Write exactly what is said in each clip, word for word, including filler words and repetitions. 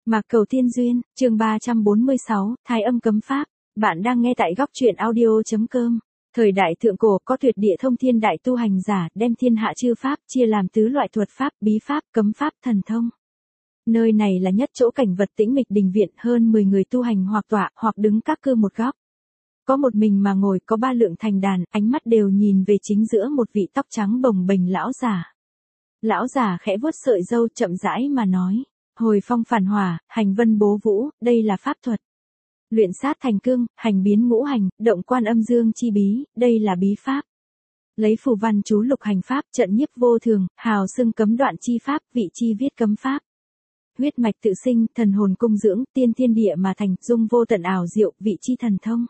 Mạc Cầu Tiên Duyên, chương ba trăm bốn mươi sáu, Thái Âm Cấm Pháp. Bạn đang nghe tại góc truyện audio.com. Thời đại thượng cổ có tuyệt địa thông thiên đại tu hành giả đem thiên hạ chư pháp chia làm tứ loại thuật pháp, bí pháp, cấm pháp, thần thông. Nơi này là nhất chỗ cảnh vật tĩnh mịch đình viện, hơn mười người tu hành hoặc tọa hoặc đứng các cư một góc. Có một mình mà ngồi, có ba lượng thành đàn, ánh mắt đều nhìn về chính giữa một vị tóc trắng bồng bềnh lão giả. Lão giả khẽ vuốt sợi râu chậm rãi mà nói. Hồi phong phản hỏa, hành vân bố vũ, đây là pháp thuật. Luyện sát thành cương, hành biến ngũ hành, động quan âm dương chi bí, đây là bí pháp. Lấy phù văn chú lục hành pháp, trận nhiếp vô thường, hào xưng cấm đoạn chi pháp, vị chi viết cấm pháp. Huyết mạch tự sinh, thần hồn cung dưỡng, tiên thiên địa mà thành, dung vô tận ảo diệu, vị chi thần thông.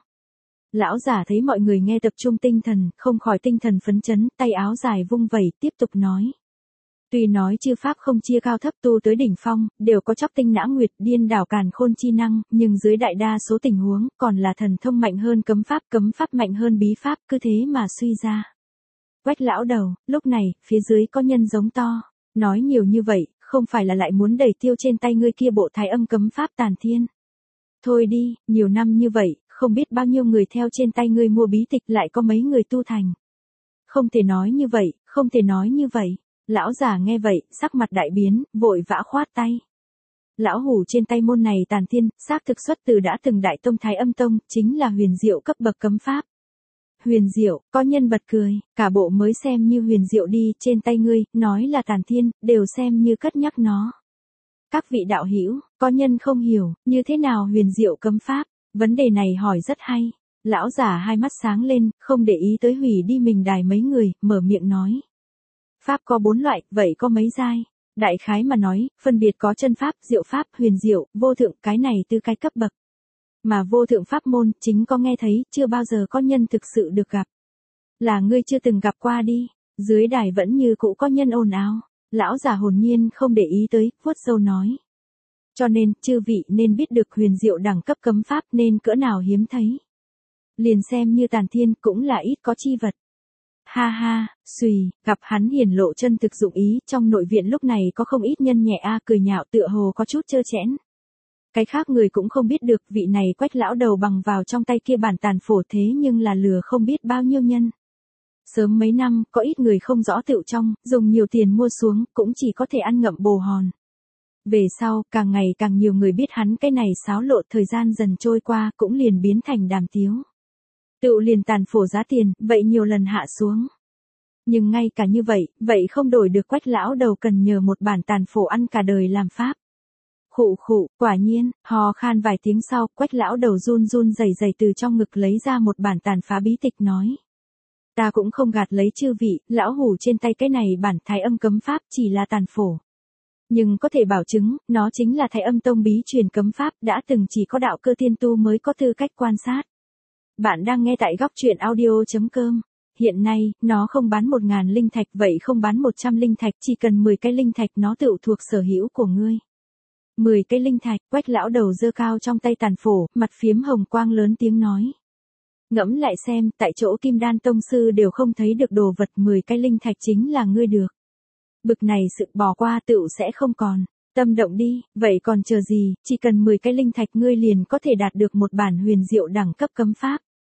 Lão giả thấy mọi người nghe tập trung tinh thần, không khỏi tinh thần phấn chấn, tay áo dài vung vẩy, tiếp tục nói. Tuy nói chư pháp không chia cao thấp tu tới đỉnh phong, đều có chóc tinh nã nguyệt điên đảo càn khôn chi năng, nhưng dưới đại đa số tình huống, còn là thần thông mạnh hơn cấm pháp, cấm pháp mạnh hơn bí pháp, cứ thế mà suy ra. Quách lão đầu, lúc này, phía dưới có nhân giống to, nói nhiều như vậy, không phải là lại muốn đẩy tiêu trên tay ngươi kia bộ Thái Âm Cấm Pháp tàn thiên. Thôi đi, nhiều năm như vậy, không biết bao nhiêu người theo trên tay ngươi mua bí tịch lại có mấy người tu thành. Không thể nói như vậy, không thể nói như vậy. Lão già nghe vậy, sắc mặt đại biến, vội vã khoát tay. Lão hủ trên tay môn này tàn thiên, xác thực xuất từ đã từng đại tông Thái Âm Tông, chính là huyền diệu cấp bậc cấm pháp. Huyền diệu, có nhân bật cười, cả bộ mới xem như huyền diệu đi, trên tay ngươi, nói là tàn thiên, đều xem như cất nhắc nó. Các vị đạo hữu, có nhân không hiểu, như thế nào huyền diệu cấm pháp, vấn đề này hỏi rất hay. Lão giả hai mắt sáng lên, không để ý tới hủy đi mình đài mấy người, mở miệng nói. Pháp có bốn loại, vậy có mấy giai? Đại khái mà nói, phân biệt có chân pháp, diệu pháp, huyền diệu, vô thượng, cái này tư cái cấp bậc. Mà vô thượng pháp môn, chính có nghe thấy, chưa bao giờ có nhân thực sự được gặp. Là ngươi chưa từng gặp qua đi, dưới đài vẫn như cũ có nhân ồn ào. Lão già hồn nhiên không để ý tới, vuốt râu nói. Cho nên, chư vị nên biết được huyền diệu đẳng cấp cấm pháp nên cỡ nào hiếm thấy. Liền xem như tàn thiên cũng là ít có chi vật. Ha ha, xùy, gặp hắn hiển lộ chân thực dụng ý, trong nội viện lúc này có không ít nhân nhẹ a cười nhạo tựa hồ có chút trơ chẽn. Cái khác người cũng không biết được vị này Quách lão đầu bằng vào trong tay kia bản tàn phổ thế nhưng là lừa không biết bao nhiêu nhân. Sớm mấy năm, có ít người không rõ tựu trong, dùng nhiều tiền mua xuống, cũng chỉ có thể ăn ngậm bồ hòn. Về sau, càng ngày càng nhiều người biết hắn cái này xáo lộ, thời gian dần trôi qua, cũng liền biến thành đàm tiếu. Tựu liền tàn phổ giá tiền, vậy nhiều lần hạ xuống. Nhưng ngay cả như vậy, vậy không đổi được Quách lão đầu cần nhờ một bản tàn phổ ăn cả đời làm pháp. Khụ khụ, quả nhiên, hò khan vài tiếng sau, Quách lão đầu run run rẩy rẩy từ trong ngực lấy ra một bản tàn phá bí tịch nói. Ta cũng không gạt lấy chư vị, lão hủ trên tay cái này bản Thái Âm Cấm Pháp chỉ là tàn phổ. Nhưng có thể bảo chứng, nó chính là Thái Âm Tông bí truyền cấm pháp, đã từng chỉ có đạo cơ tiên tu mới có tư cách quan sát. Bạn đang nghe tại góc truyện audio.com. Hiện nay, nó không bán một ngàn linh thạch, vậy không bán một trăm linh thạch, chỉ cần mười cái linh thạch nó tự thuộc sở hữu của ngươi. mười cái linh thạch, Quách lão đầu giơ cao trong tay tàn phổ, mặt phiếm hồng quang lớn tiếng nói. Ngẫm lại xem, tại chỗ Kim Đan Tông Sư đều không thấy được đồ vật, mười cái linh thạch chính là ngươi được. Bực này sự bỏ qua tựu sẽ không còn. Tâm động đi, vậy còn chờ gì, chỉ cần mười cái linh thạch ngươi liền có thể đạt được một bản huyền diệu đẳng cấp cấm pháp.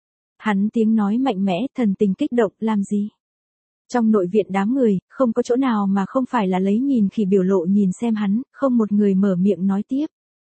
Hắn tiếng nói mạnh mẽ, thần tình kích động, làm gì? Trong nội viện đám người, không có chỗ nào mà không phải là lấy nhìn khi biểu lộ nhìn xem hắn, không một người mở miệng nói tiếp.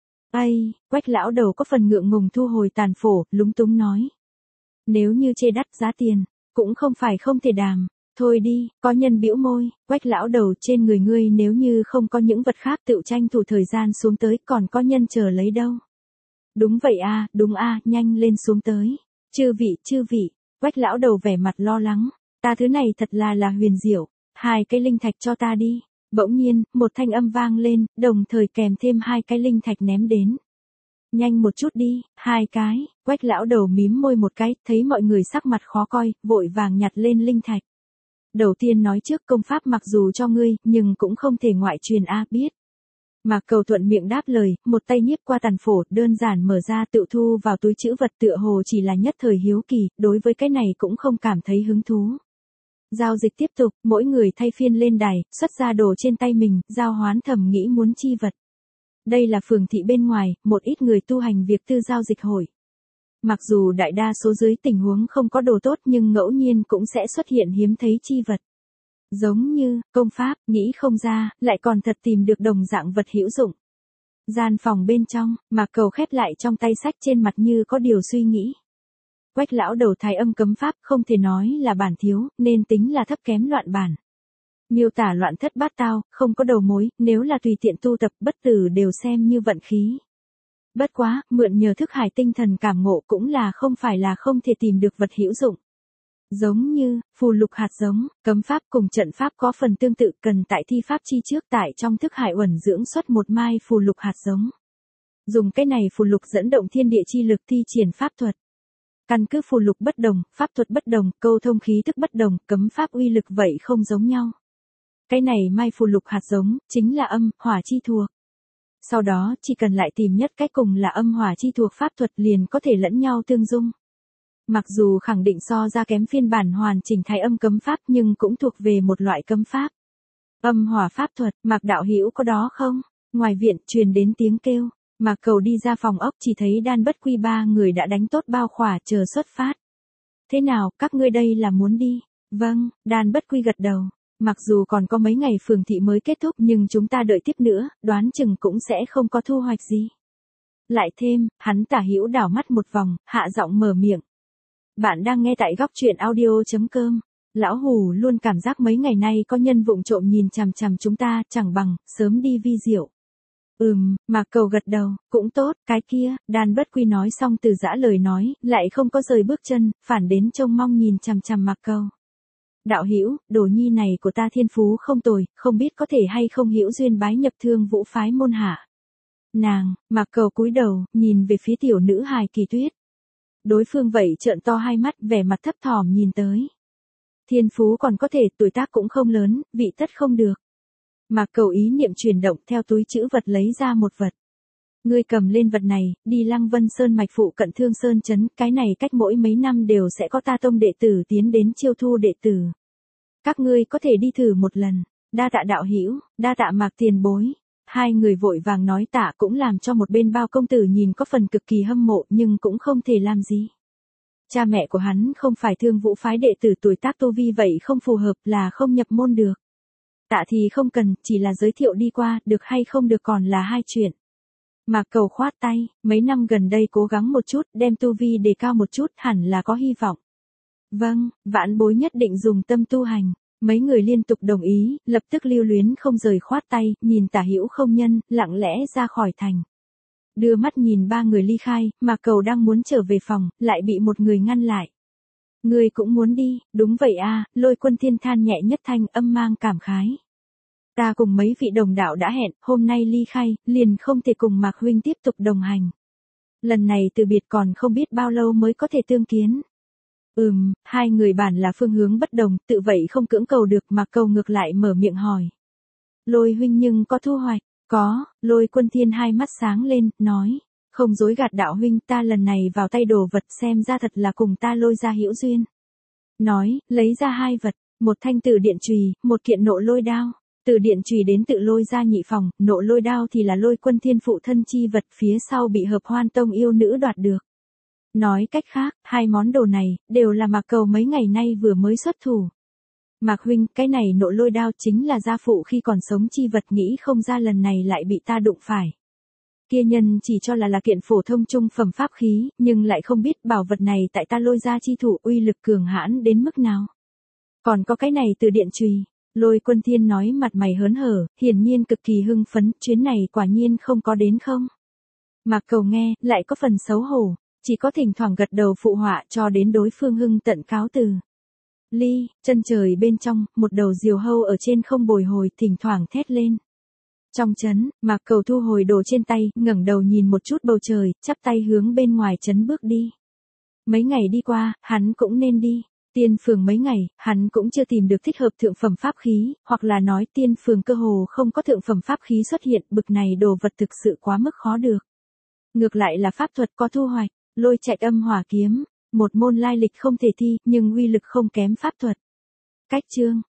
Ây, Quách lão đầu có phần ngượng ngùng thu hồi tàn phổ, lúng túng nói. Nếu như chê đắt giá tiền, cũng không phải không thể đàm. Thôi đi, có nhân bĩu môi, Quách lão đầu trên người ngươi nếu như không có những vật khác tự tranh thủ thời gian xuống tới còn có nhân chờ lấy đâu. Đúng vậy a, đúng a, nhanh lên xuống tới. Chư vị, chư vị, Quách lão đầu vẻ mặt lo lắng, ta thứ này thật là là huyền diệu, hai cái linh thạch cho ta đi. Bỗng nhiên, một thanh âm vang lên, đồng thời kèm thêm hai cái linh thạch ném đến. Nhanh một chút đi, hai cái, Quách lão đầu mím môi một cái, thấy mọi người sắc mặt khó coi, vội vàng nhặt lên linh thạch. Đầu tiên nói trước công pháp mặc dù cho ngươi, nhưng cũng không thể ngoại truyền a biết. Mạc Cầu thuận miệng đáp lời, một tay nhiếp qua tàn phổ, đơn giản mở ra tự thu vào túi trữ vật tựa hồ chỉ là nhất thời hiếu kỳ, đối với cái này cũng không cảm thấy hứng thú. Giao dịch tiếp tục, mỗi người thay phiên lên đài, xuất ra đồ trên tay mình, giao hoán thầm nghĩ muốn chi vật. Đây là phường thị bên ngoài, một ít người tu hành việc tư giao dịch hội. Mặc dù đại đa số dưới tình huống không có đồ tốt nhưng ngẫu nhiên cũng sẽ xuất hiện hiếm thấy chi vật. Giống như, công pháp, nghĩ không ra, lại còn thật tìm được đồng dạng vật hữu dụng. Gian phòng bên trong, Mạc Cầu khép lại trong tay sách trên mặt như có điều suy nghĩ. Quách lão đầu thái âm cấm pháp không thể nói là bản thiếu, nên tính là thấp kém loạn bản. Miêu tả loạn thất bát tao, không có đầu mối, nếu là tùy tiện tu tập bất tử đều xem như vận khí. Bất quá, mượn nhờ thức hải tinh thần cảm ngộ cũng là không phải là không thể tìm được vật hữu dụng. Giống như, phù lục hạt giống, cấm pháp cùng trận pháp có phần tương tự cần tại thi pháp chi trước tại trong thức hải uẩn dưỡng xuất một mai phù lục hạt giống. Dùng cái này phù lục dẫn động thiên địa chi lực thi triển pháp thuật. Căn cứ phù lục bất đồng, pháp thuật bất đồng, câu thông khí tức bất đồng, cấm pháp uy lực vậy không giống nhau. Cái này mai phù lục hạt giống, chính là âm, hỏa chi thuộc. Sau đó, chỉ cần lại tìm nhất cách cùng là âm hỏa chi thuộc pháp thuật liền có thể lẫn nhau tương dung. Mặc dù khẳng định so ra kém phiên bản hoàn chỉnh thái âm cấm pháp nhưng cũng thuộc về một loại cấm pháp. Âm hỏa pháp thuật, Mạc đạo hữu có đó không? Ngoài viện truyền đến tiếng kêu, Mạc Cầu đi ra phòng ốc chỉ thấy Đan Bất Quy ba người đã đánh tốt bao khỏa chờ xuất phát. Thế nào, các ngươi đây là muốn đi? Vâng, Đan Bất Quy gật đầu. Mặc dù còn có mấy ngày phường thị mới kết thúc nhưng chúng ta đợi tiếp nữa, đoán chừng cũng sẽ không có thu hoạch gì. Lại thêm, hắn tả hữu đảo mắt một vòng, hạ giọng mở miệng. Bạn đang nghe tại góc truyện audio chấm com. Lão Hù luôn cảm giác mấy ngày nay có nhân vụng trộm nhìn chằm chằm chúng ta, chẳng bằng, sớm đi vi diệu. Ừm, Mạc Cầu gật đầu, cũng tốt, cái kia, Đan Bất Quy nói xong từ giã lời nói, lại không có rời bước chân, phản đến trông mong nhìn chằm chằm Mạc Cầu. Đạo hữu, đồ nhi này của ta thiên phú không tồi, không biết có thể hay không hữu duyên bái nhập Thương Vũ phái môn hạ. Nàng, Mạc Cầu cúi đầu, nhìn về phía tiểu nữ hài Kỳ Tuyết. Đối phương vậy trợn to hai mắt, vẻ mặt thấp thỏm nhìn tới. Thiên phú còn có thể, tuổi tác cũng không lớn, vị tất không được. Mạc Cầu ý niệm chuyển động theo túi trữ vật lấy ra một vật. Ngươi cầm lên vật này, đi Lăng Vân Sơn mạch phụ cận Thương Sơn trấn, cái này cách mỗi mấy năm đều sẽ có ta tông đệ tử tiến đến chiêu thu đệ tử. Các ngươi có thể đi thử một lần, đa tạ đạo hữu, đa tạ Mạc tiền bối. Hai người vội vàng nói tạ cũng làm cho một bên Bao công tử nhìn có phần cực kỳ hâm mộ nhưng cũng không thể làm gì. Cha mẹ của hắn không phải Thương Vũ phái đệ tử, tuổi tác tu vi vậy không phù hợp là không nhập môn được. Tạ thì không cần, chỉ là giới thiệu đi qua, được hay không được còn là hai chuyện. Mạc Cầu khoát tay, mấy năm gần đây cố gắng một chút, đem tu vi đề cao một chút, hẳn là có hy vọng. Vâng, vãn bối nhất định dùng tâm tu hành. Mấy người liên tục đồng ý, lập tức lưu luyến không rời khoát tay, nhìn tả hữu không nhân, lặng lẽ ra khỏi thành. Đưa mắt nhìn ba người ly khai, Mạc Cầu đang muốn trở về phòng, lại bị một người ngăn lại. Người cũng muốn đi, đúng vậy à, Lôi Quân Thiên than nhẹ nhất thanh, âm mang cảm khái. Ta cùng mấy vị đồng đạo đã hẹn, hôm nay ly khai, liền không thể cùng Mạc huynh tiếp tục đồng hành. Lần này từ biệt còn không biết bao lâu mới có thể tương kiến. Ừm, hai người bản là phương hướng bất đồng, tự vậy không cưỡng cầu được mà Cầu ngược lại mở miệng hỏi. Lôi huynh nhưng có thu hoạch, có, Lôi Quân Thiên hai mắt sáng lên, nói. Không dối gạt đạo huynh, ta lần này vào tay đồ vật xem ra thật là cùng ta Lôi ra hữu duyên. Nói, lấy ra hai vật, một thanh tử điện chùy, một kiện nộ lôi đao. Từ điện chùy đến tự Lôi ra nhị phòng, nộ lôi đao thì là Lôi Quân Thiên phụ thân chi vật phía sau bị Hợp Hoan Tông yêu nữ đoạt được. Nói cách khác, hai món đồ này, đều là Mạc Cầu mấy ngày nay vừa mới xuất thủ. Mạc huynh, cái này nộ lôi đao chính là gia phụ khi còn sống chi vật, nghĩ không ra lần này lại bị ta đụng phải. Kia nhân chỉ cho là là kiện phổ thông trung phẩm pháp khí, nhưng lại không biết bảo vật này tại ta Lôi ra chi thủ uy lực cường hãn đến mức nào. Còn có cái này từ điện chùy. Lôi Quân Thiên nói mặt mày hớn hở, hiển nhiên cực kỳ hưng phấn, chuyến này quả nhiên không có đến không. Mạc Cầu nghe, lại có phần xấu hổ. Chỉ có thỉnh thoảng gật đầu phụ họa cho đến đối phương hưng tận cáo từ. Ly, chân trời bên trong, một đầu diều hâu ở trên không bồi hồi, thỉnh thoảng thét lên. Trong trấn, Mạc Cầu thu hồi đồ trên tay, ngẩng đầu nhìn một chút bầu trời, chắp tay hướng bên ngoài trấn bước đi. Mấy ngày đi qua, hắn cũng nên đi. Tiên phường mấy ngày, hắn cũng chưa tìm được thích hợp thượng phẩm pháp khí, hoặc là nói tiên phường cơ hồ không có thượng phẩm pháp khí xuất hiện, bực này đồ vật thực sự quá mức khó được. Ngược lại là pháp thuật có thu hoạch. Lôi Trạch âm hỏa kiếm, một môn lai lịch không thể thi, nhưng uy lực không kém pháp thuật. Cách chương,